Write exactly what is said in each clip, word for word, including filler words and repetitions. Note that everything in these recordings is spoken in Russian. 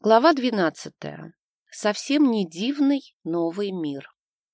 Глава двенадцатая. Совсем не дивный новый мир.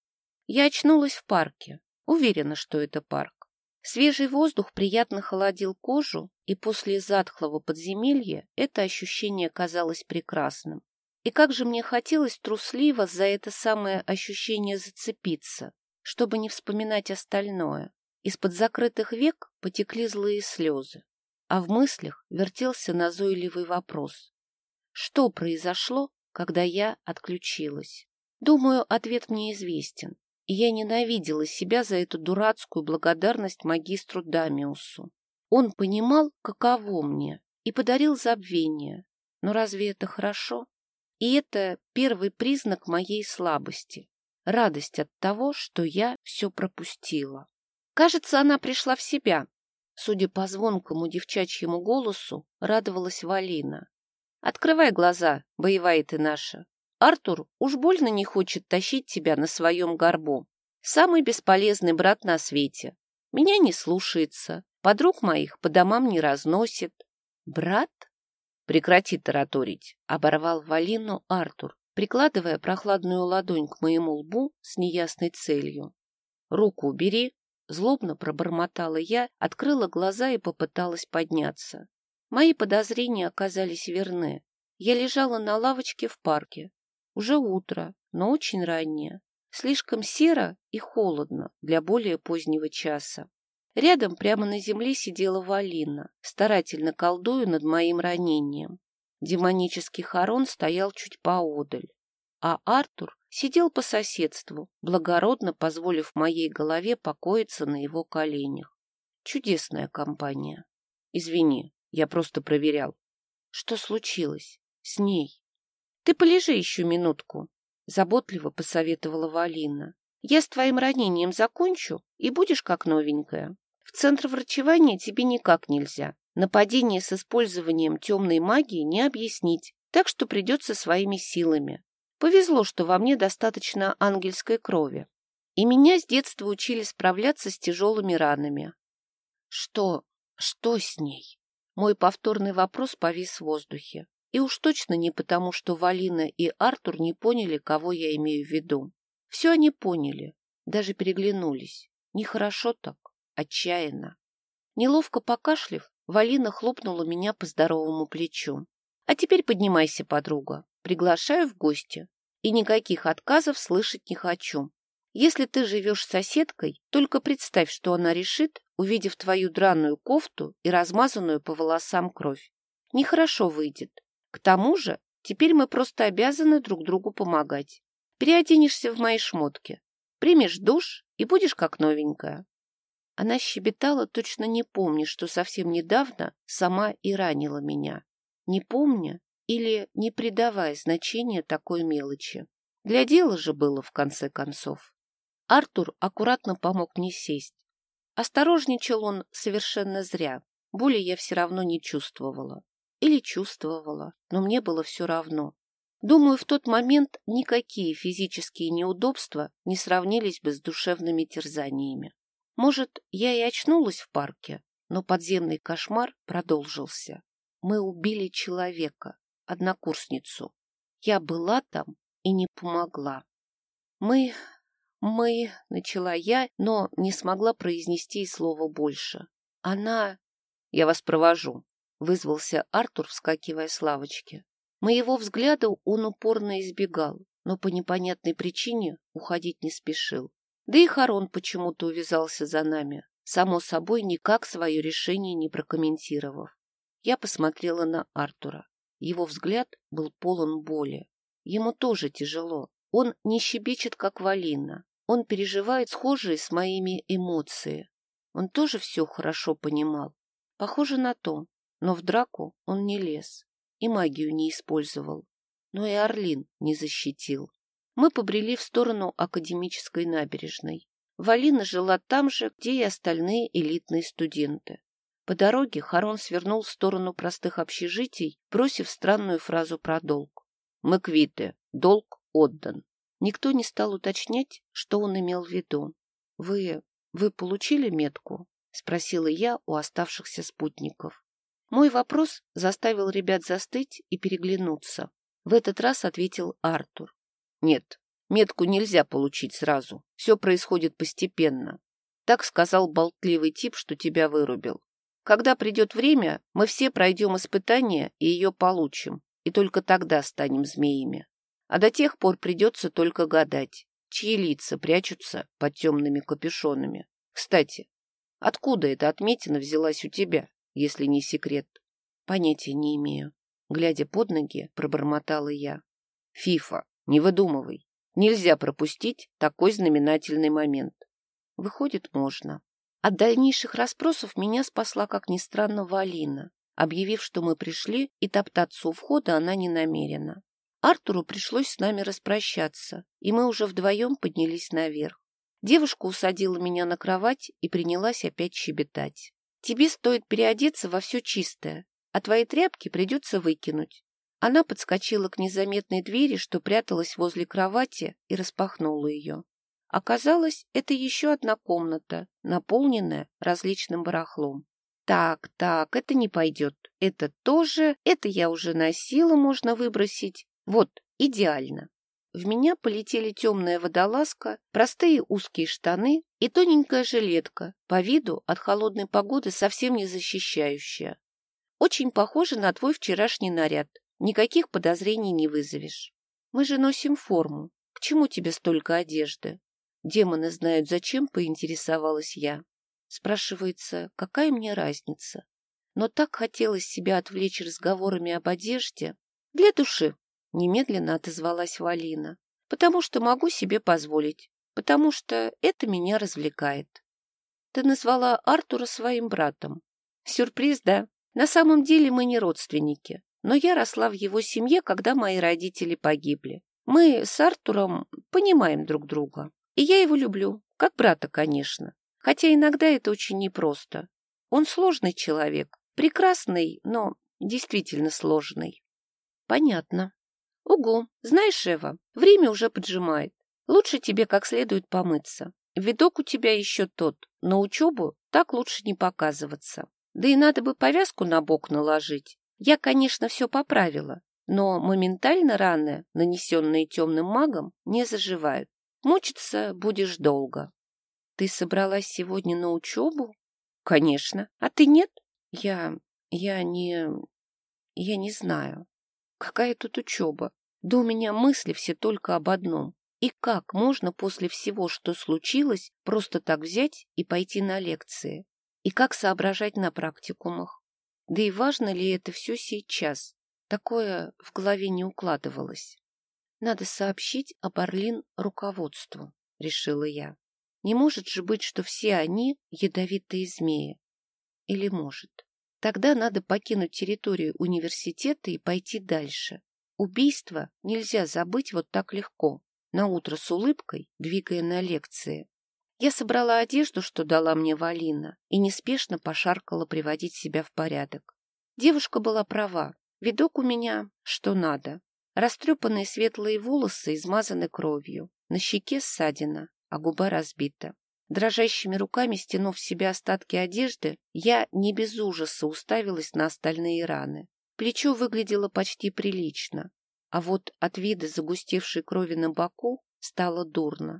Я очнулась в парке. Уверена, что это парк. Свежий воздух приятно холодил кожу, и после затхлого подземелья это ощущение казалось прекрасным. И как же мне хотелось трусливо за это самое ощущение зацепиться, чтобы не вспоминать остальное. Из-под закрытых век потекли злые слезы, а в мыслях вертелся назойливый вопрос. Что произошло, когда я отключилась? Думаю, ответ мне известен, и я ненавидела себя за эту дурацкую благодарность магистру Дамиусу. Он понимал, каково мне, и подарил забвение. Но разве это хорошо? И это первый признак моей слабости. Радость от того, что я все пропустила. Кажется, она пришла в себя. Судя по звонкому девчачьему голосу, радовалась Валина. Открывай глаза, боевая ты наша. Артур уж больно не хочет тащить тебя на своем горбу. Самый бесполезный брат на свете. Меня не слушается, подруг моих по домам не разносит. Брат? Прекрати тараторить, оборвал Валину Артур, прикладывая прохладную ладонь к моему лбу с неясной целью. Руку убери, злобно пробормотала я, открыла глаза и попыталась подняться. Мои подозрения оказались верны. Я лежала на лавочке в парке. Уже утро, но очень раннее. Слишком серо и холодно для более позднего часа. Рядом прямо на земле сидела Валина, старательно колдуя над моим ранением. Демонический Харон стоял чуть поодаль. А Артур сидел по соседству, благородно позволив моей голове покоиться на его коленях. Чудесная компания. Извини. Я просто проверял. Что случилось с ней? Ты полежи еще минутку, заботливо посоветовала Валина. Я с твоим ранением закончу, и будешь как новенькая. В центр врачевания тебе никак нельзя. Нападение с использованием темной магии не объяснить, так что придется своими силами. Повезло, что во мне достаточно ангельской крови. И меня с детства учили справляться с тяжелыми ранами. Что? Что с ней? Мой повторный вопрос повис в воздухе. И уж точно не потому, что Валина и Артур не поняли, кого я имею в виду. Все они поняли, даже переглянулись. Нехорошо так, отчаянно. Неловко покашлив, Валина хлопнула меня по здоровому плечу. А теперь поднимайся, подруга. Приглашаю в гости. И никаких отказов слышать не хочу. Если ты живешь с соседкой, только представь, что она решит, увидев твою драную кофту и размазанную по волосам кровь. Нехорошо выйдет. К тому же, теперь мы просто обязаны друг другу помогать. Переоденешься в мои шмотки, примешь душ и будешь как новенькая. Она щебетала, точно не помня, что совсем недавно сама и ранила меня. Не помня или не придавая значения такой мелочи. Для дела же было, в конце концов. Артур аккуратно помог мне сесть. Осторожничал он совершенно зря. Боли я все равно не чувствовала. Или чувствовала, но мне было все равно. Думаю, в тот момент никакие физические неудобства не сравнились бы с душевными терзаниями. Может, я и очнулась в парке, но подземный кошмар продолжился. Мы убили человека, однокурсницу. Я была там и не помогла. Мы... «Мы...» — начала я, но не смогла произнести и слова больше. «Она...» «Я вас провожу», — вызвался Артур, вскакивая с лавочки. Моего взгляда он упорно избегал, но по непонятной причине уходить не спешил. Да и Харон почему-то увязался за нами, само собой никак свое решение не прокомментировав. Я посмотрела на Артура. Его взгляд был полон боли. Ему тоже тяжело. Он не щебечет, как Валина. Он переживает схожие с моими эмоции. Он тоже все хорошо понимал. Похоже на то, но в драку он не лез и магию не использовал. Но и Орлин не защитил. Мы побрели в сторону академической набережной. Валина жила там же, где и остальные элитные студенты. По дороге Харон свернул в сторону простых общежитий, бросив странную фразу про долг. «Мы квиты. Долг отдан». Никто не стал уточнять, что он имел в виду. «Вы... вы получили метку?» — спросила я у оставшихся спутников. Мой вопрос заставил ребят застыть и переглянуться. В этот раз ответил Артур. Нет, метку нельзя получить сразу. Все происходит постепенно. Так сказал болтливый тип, что тебя вырубил. Когда придет время, мы все пройдем испытание и ее получим, и только тогда станем змеями. А до тех пор придется только гадать, чьи лица прячутся под темными капюшонами. Кстати, откуда эта отметина взялась у тебя, если не секрет? Понятия не имею. Глядя под ноги, пробормотала я. Фифа, не выдумывай. Нельзя пропустить такой знаменательный момент. Выходит, можно. От дальнейших расспросов меня спасла, как ни странно, Валина, объявив, что мы пришли, и топтаться у входа она не намерена. Артуру пришлось с нами распрощаться, и мы уже вдвоем поднялись наверх. Девушка усадила меня на кровать и принялась опять щебетать. «Тебе стоит переодеться во все чистое, а твои тряпки придется выкинуть». Она подскочила к незаметной двери, что пряталась возле кровати, и распахнула ее. Оказалось, это еще одна комната, наполненная различным барахлом. Так, так, это не пойдет. Это тоже, это я уже носила, можно выбросить. Вот, идеально. В меня полетели темная водолазка, простые узкие штаны и тоненькая жилетка, по виду от холодной погоды совсем не защищающая. Очень похоже на твой вчерашний наряд. Никаких подозрений не вызовешь. Мы же носим форму. К чему тебе столько одежды? Демоны знают зачем, поинтересовалась я. Спрашивается, какая мне разница? Но так хотелось себя отвлечь разговорами об одежде. Для души, немедленно отозвалась Валина. Потому что могу себе позволить. Потому что это меня развлекает. Ты назвала Артура своим братом. Сюрприз, да? На самом деле мы не родственники. Но я росла в его семье, когда мои родители погибли. Мы с Артуром понимаем друг друга. И я его люблю, как брата, конечно. Хотя иногда это очень непросто. Он сложный человек, прекрасный, но действительно сложный. Понятно. Угу, знаешь, Эва, время уже поджимает. Лучше тебе как следует помыться. Видок у тебя еще тот, на учебу так лучше не показываться. Да и надо бы повязку на бок наложить. Я, конечно, все поправила, но моментально раны, нанесенные темным магом, не заживают. Мучиться будешь долго. Ты собралась сегодня на учебу? Конечно. А ты нет? Я... я не... я не знаю. Какая тут учеба? Да у меня мысли все только об одном. И как можно после всего, что случилось, просто так взять и пойти на лекции? И как соображать на практикумах? Да и важно ли это все сейчас? Такое в голове не укладывалось. Надо сообщить об Орлин руководству, решила я. Не может же быть, что все они ядовитые змеи. Или может? Тогда надо покинуть территорию университета и пойти дальше. Убийство нельзя забыть вот так легко, наутро с улыбкой, двигая на лекции. Я собрала одежду, что дала мне Валина, и неспешно пошаркала приводить себя в порядок. Девушка была права. Видок у меня что надо. Растрепанные светлые волосы измазаны кровью, на щеке ссадина, а губа разбита. Дрожащими руками, стянув с себя остатки одежды, я не без ужаса уставилась на остальные раны. Плечо выглядело почти прилично, а вот от вида загустевшей крови на боку стало дурно.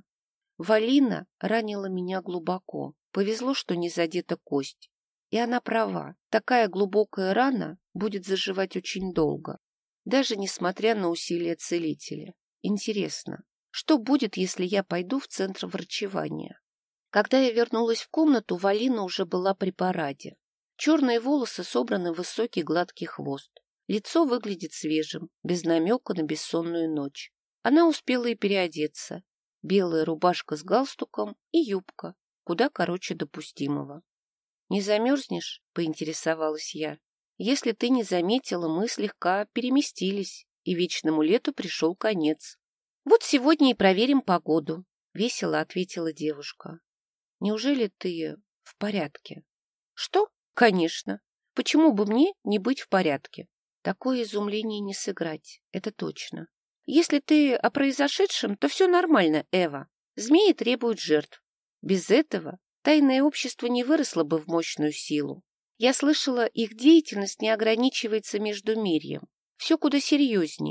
Валина ранила меня глубоко. Повезло, что не задета кость. И она права. Такая глубокая рана будет заживать очень долго. Даже несмотря на усилия целителя. Интересно, что будет, если я пойду в центр врачевания? Когда я вернулась в комнату, Валина уже была при параде. Черные волосы собраны в высокий гладкий хвост. Лицо выглядит свежим, без намека на бессонную ночь. Она успела и переодеться. Белая рубашка с галстуком и юбка, куда короче допустимого. «Не замерзнешь?» — поинтересовалась я. «Если ты не заметила, мы слегка переместились, и вечному лету пришел конец». «Вот сегодня и проверим погоду», — весело ответила девушка. «Неужели ты в порядке?» «Что? Конечно. Почему бы мне не быть в порядке?» Такое изумление не сыграть, это точно. «Если ты о произошедшем, то все нормально, Эва. Змеи требуют жертв. Без этого тайное общество не выросло бы в мощную силу. Я слышала, их деятельность не ограничивается Междумирьем. Все куда серьезнее.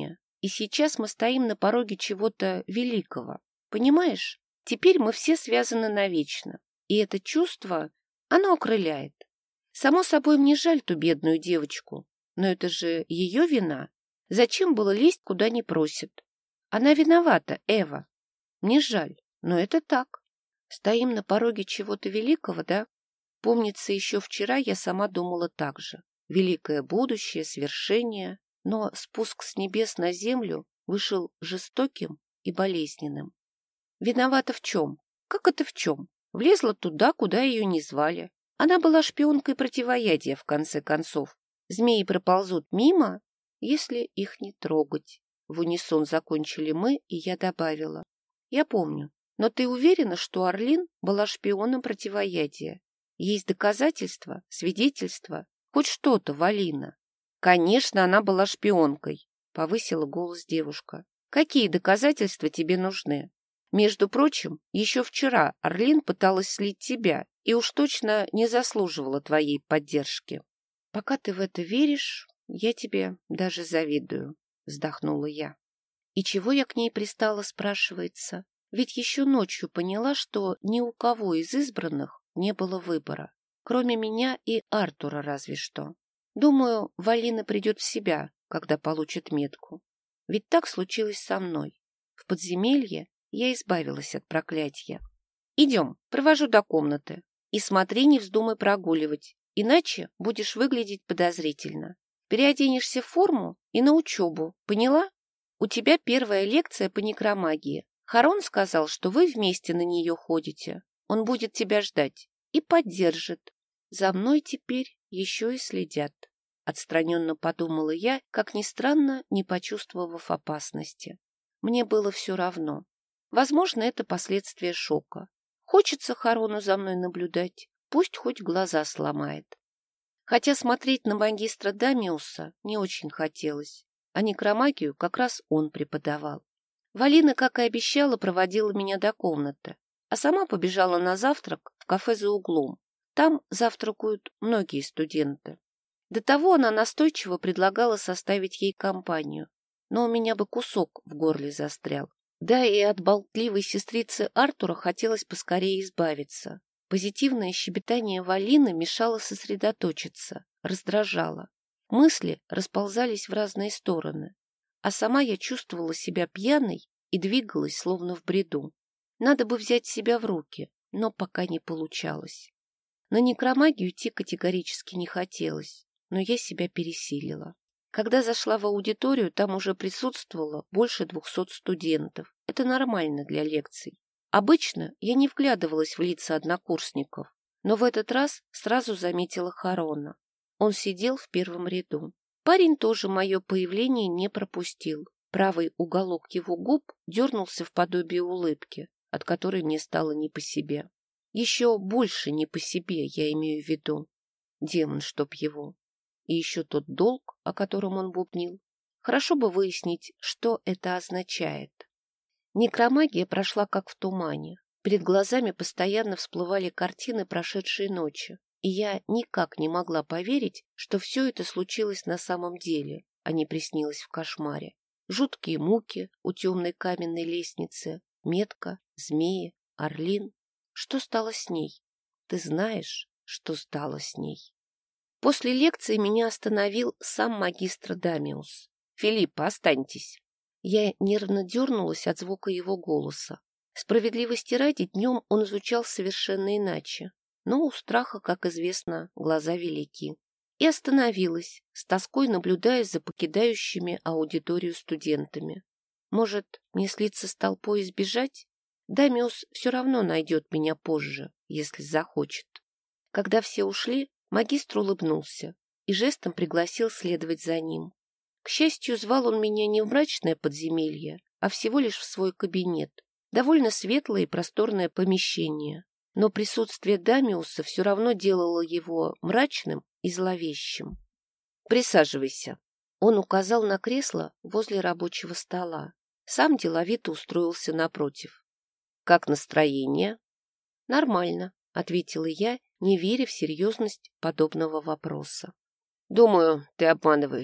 И сейчас мы стоим на пороге чего-то великого. Понимаешь? Теперь мы все связаны навечно. И это чувство, оно окрыляет. Само собой, мне жаль ту бедную девочку. Но это же ее вина. Зачем было лезть, куда не просят? Она виновата, Эва. Мне жаль, но это так. Стоим на пороге чего-то великого, да? Помнится, еще вчера я сама думала так же. Великое будущее, свершение. Но спуск с небес на землю вышел жестоким и болезненным. Виновата в чем? Как это в чем? Влезла туда, куда ее не звали. Она была шпионкой противоядия, в конце концов. Змеи проползут мимо, если их не трогать. В унисон закончили мы, и я добавила. Я помню. Но ты уверена, что Орлин была шпионом противоядия? Есть доказательства, свидетельства? Хоть что-то, Валина. Конечно, она была шпионкой, повысила голос девушка. Какие доказательства тебе нужны? Между прочим, еще вчера Орлин пыталась слить тебя и уж точно не заслуживала твоей поддержки. Пока ты в это веришь, я тебе даже завидую, вздохнула я. И чего я к ней пристала, спрашивается? Ведь еще ночью поняла, что ни у кого из избранных не было выбора, кроме меня и Артура разве что. Думаю, Валина придет в себя, когда получит метку. Ведь так случилось со мной. В подземелье я избавилась от проклятия. Идем, провожу до комнаты. И смотри, не вздумай прогуливать, иначе будешь выглядеть подозрительно. Переоденешься в форму и на учебу, поняла? У тебя первая лекция по некромагии. Харон сказал, что вы вместе на нее ходите. Он будет тебя ждать и поддержит. За мной теперь еще и следят. Отстраненно подумала я, как ни странно, не почувствовав опасности. Мне было все равно. Возможно, это последствия шока. Хочется Харону за мной наблюдать, пусть хоть глаза сломает. Хотя смотреть на магистра Дамиуса не очень хотелось, а некромагию как раз он преподавал. Валина, как и обещала, проводила меня до комнаты, а сама побежала на завтрак в кафе за углом. Там завтракают многие студенты. До того она настойчиво предлагала составить ей компанию, но у меня бы кусок в горле застрял. Да и от болтливой сестрицы Артура хотелось поскорее избавиться. Позитивное щебетание Валины мешало сосредоточиться, раздражало. Мысли расползались в разные стороны, а сама я чувствовала себя пьяной и двигалась словно в бреду. Надо бы взять себя в руки, но пока не получалось. На некромагию идти категорически не хотелось, но я себя пересилила. Когда зашла в аудиторию, там уже присутствовало больше двухсот студентов. Это нормально для лекций. Обычно я не вглядывалась в лица однокурсников, но в этот раз сразу заметила Харона. Он сидел в первом ряду. Парень тоже мое появление не пропустил. Правый уголок его губ дернулся в подобие улыбки, от которой мне стало не по себе. Еще больше не по себе, я имею в виду. Демон, чтоб его. И еще тот долг, о котором он бубнил. Хорошо бы выяснить, что это означает. Некромагия прошла как в тумане. Перед глазами постоянно всплывали картины прошедшей ночи, и я никак не могла поверить, что все это случилось на самом деле, а не приснилось в кошмаре. Жуткие муки у темной каменной лестницы, метка, змеи, Орлин. Что стало с ней? Ты знаешь, что стало с ней? После лекции меня остановил сам магистр Дамиус. «Филиппа, останьтесь». Я нервно дернулась от звука его голоса. Справедливости ради, днем он звучал совершенно иначе. Но у страха, как известно, глаза велики. И остановилась, с тоской наблюдая за покидающими аудиторию студентами. Может, мне слиться с толпой и сбежать? Дамиус все равно найдет меня позже, если захочет. Когда все ушли, магистр улыбнулся и жестом пригласил следовать за ним. К счастью, звал он меня не в мрачное подземелье, а всего лишь в свой кабинет. Довольно светлое и просторное помещение, но присутствие Дамиуса все равно делало его мрачным и зловещим. «Присаживайся». Он указал на кресло возле рабочего стола. Сам деловито устроился напротив. «Как настроение?» «Нормально», — ответила я, не веря в серьезность подобного вопроса. «Думаю, ты обманываешь.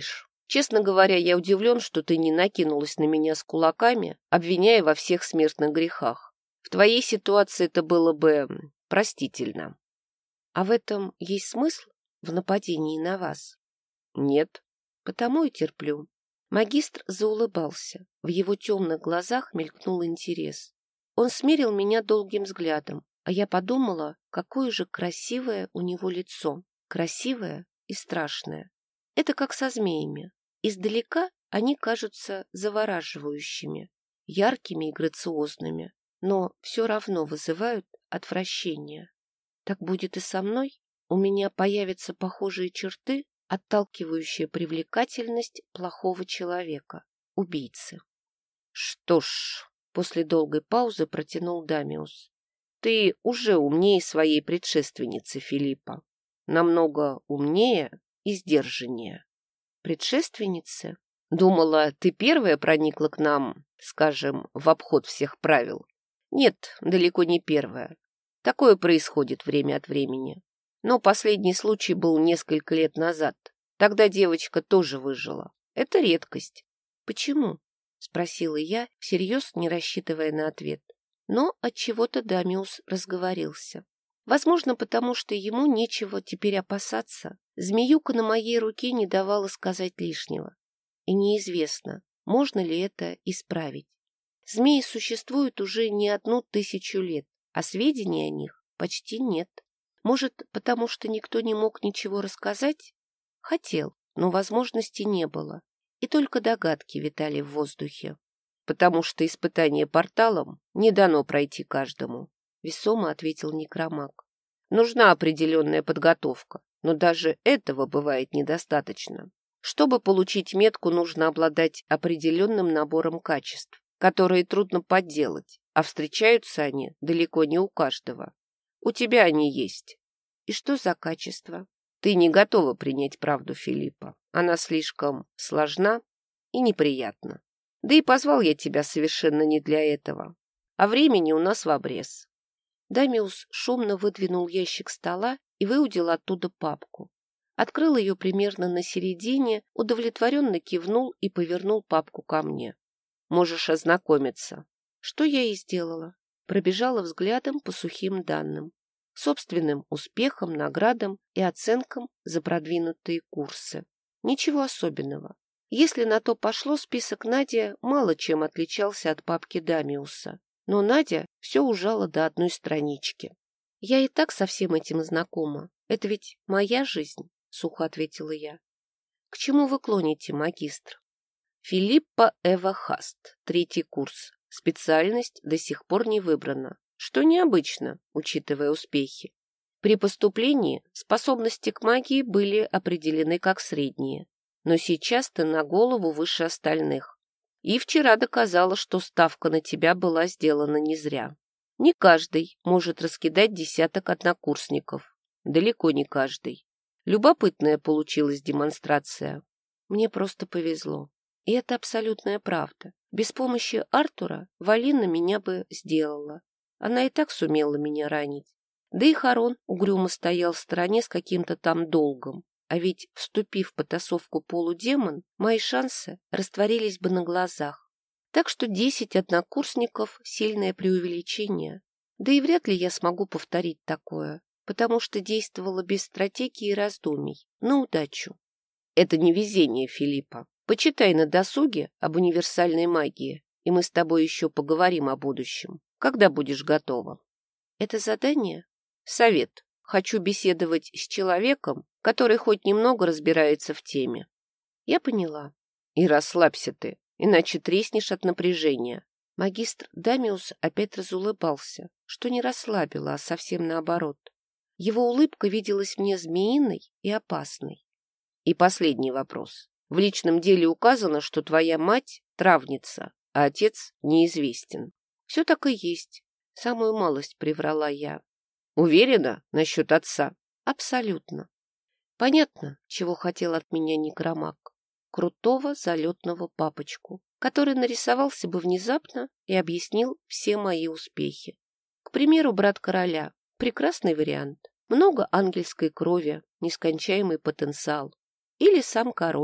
Честно говоря, я удивлен, что ты не накинулась на меня с кулаками, обвиняя во всех смертных грехах. В твоей ситуации это было бы м, простительно. А в этом есть смысл? В нападении на вас? Нет. Потому и терплю. Магистр заулыбался. В его темных глазах мелькнул интерес. Он смерил меня долгим взглядом, а я подумала, какое же красивое у него лицо. Красивое и страшное. Это как со змеями. Издалека они кажутся завораживающими, яркими и грациозными, но все равно вызывают отвращение. Так будет и со мной? У меня появятся похожие черты, отталкивающая привлекательность плохого человека, убийцы. Что ж, после долгой паузы протянул Дамиус. Ты уже умнее своей предшественницы, Филиппа. Намного умнее и сдержаннее. Предшественницы? Думала, ты первая проникла к нам, скажем, в обход всех правил. Нет, далеко не первая. Такое происходит время от времени. Но последний случай был несколько лет назад. Тогда девочка тоже выжила. Это редкость. Почему? Спросила я, всерьез не рассчитывая на ответ. Но отчего-то Дамиус разговорился. Возможно, потому что ему нечего теперь опасаться. Змеюка на моей руке не давала сказать лишнего. И неизвестно, можно ли это исправить. Змеи существуют уже не одну тысячу лет, а сведений о них почти нет. Может, потому что никто не мог ничего рассказать? Хотел, но возможности не было. И только догадки витали в воздухе. Потому что испытание порталом не дано пройти каждому, весомо ответил некромаг. Нужна определенная подготовка, но даже этого бывает недостаточно. Чтобы получить метку, нужно обладать определенным набором качеств, которые трудно подделать, а встречаются они далеко не у каждого. У тебя они есть. И что за качество? Ты не готова принять правду Филиппа. Она слишком сложна и неприятна. Да и позвал я тебя совершенно не для этого. А времени у нас в обрез. Дамиус шумно выдвинул ящик стола и выудил оттуда папку. Открыл ее примерно на середине, удовлетворенно кивнул и повернул папку ко мне. Можешь ознакомиться. Что я и сделала. Пробежала взглядом по сухим данным. Собственным успехам, наградам и оценкам за продвинутые курсы. Ничего особенного. Если на то пошло, список Нади мало чем отличался от папки Дамиуса. Но Надя все ужала до одной странички. «Я и так со всем этим знакома. Это ведь моя жизнь», — сухо ответила я. «К чему вы клоните, магистр?» «Филиппа Эва Хаст, третий курс. Специальность до сих пор не выбрана. Что необычно, учитывая успехи. При поступлении способности к магии были определены как средние, но сейчас ты на голову выше остальных. И вчера доказала, что ставка на тебя была сделана не зря. Не каждый может раскидать десяток однокурсников. Далеко не каждый. Любопытная получилась демонстрация. Мне просто повезло. И это абсолютная правда. Без помощи Артура Валина меня бы сделала. Она и так сумела меня ранить. Да и Харон угрюмо стоял в стороне с каким-то там долгом. А ведь, вступив в потасовку полудемон, мои шансы растворились бы на глазах. Так что десять однокурсников — сильное преувеличение. Да и вряд ли я смогу повторить такое, потому что действовала без стратегии и раздумий, на удачу. Это не везение, Филиппа. Почитай на досуге об универсальной магии, и мы с тобой еще поговорим о будущем. Когда будешь готова? Это задание? Совет. Хочу беседовать с человеком, который хоть немного разбирается в теме. Я поняла. И расслабься ты, иначе треснешь от напряжения. Магистр Дамиус опять разулыбался, что не расслабило, а совсем наоборот. Его улыбка виделась мне змеиной и опасной. И последний вопрос. В личном деле указано, что твоя мать — травница, а отец неизвестен. Все так и есть. Самую малость приврала я. Уверена насчет отца? Абсолютно. Понятно, чего хотел от меня некромаг. Крутого залетного папочку, который нарисовался бы внезапно и объяснил все мои успехи. К примеру, брат короля. Прекрасный вариант. Много ангельской крови, нескончаемый потенциал. Или сам король.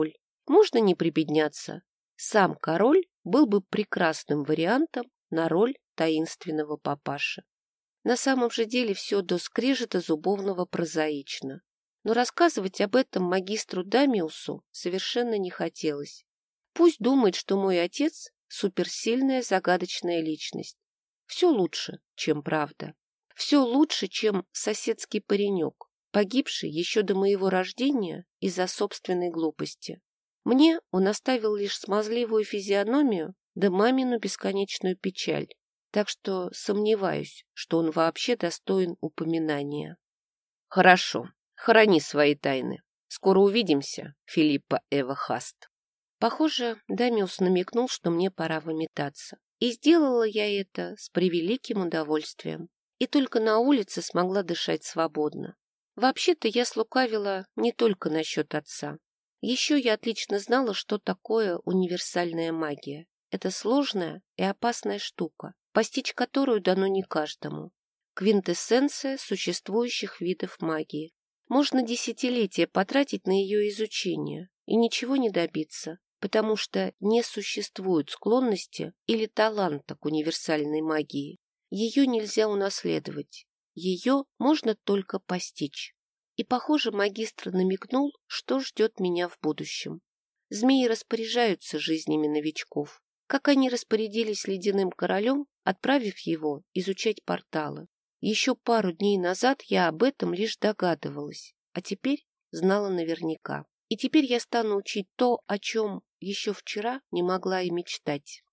можно не прибедняться. Сам король был бы прекрасным вариантом на роль таинственного папаши. На самом же деле все до скрежета зубовного прозаично. Но рассказывать об этом магистру Дамиусу совершенно не хотелось. Пусть думает, что мой отец – суперсильная загадочная личность. Все лучше, чем правда. Все лучше, чем соседский паренек, погибший еще до моего рождения из-за собственной глупости. Мне он оставил лишь смазливую физиономию да мамину бесконечную печаль, так что сомневаюсь, что он вообще достоин упоминания. Хорошо, храни свои тайны. Скоро увидимся, Филиппа Эва Хаст. Похоже, Дамиус намекнул, что мне пора выметаться. И сделала я это с превеликим удовольствием. И только на улице смогла дышать свободно. Вообще-то я слукавила не только насчет отца. Еще я отлично знала, что такое универсальная магия. Это сложная и опасная штука, постичь которую дано не каждому. Квинтэссенция существующих видов магии. Можно десятилетия потратить на ее изучение и ничего не добиться, потому что не существует склонности или таланта к универсальной магии. Ее нельзя унаследовать, ее можно только постичь. И, похоже, магистр намекнул, что ждет меня в будущем. Змеи распоряжаются жизнями новичков, как они распорядились ледяным королем, отправив его изучать порталы. Еще пару дней назад я об этом лишь догадывалась, а теперь знала наверняка. И теперь я стану учить то, о чем еще вчера не могла и мечтать.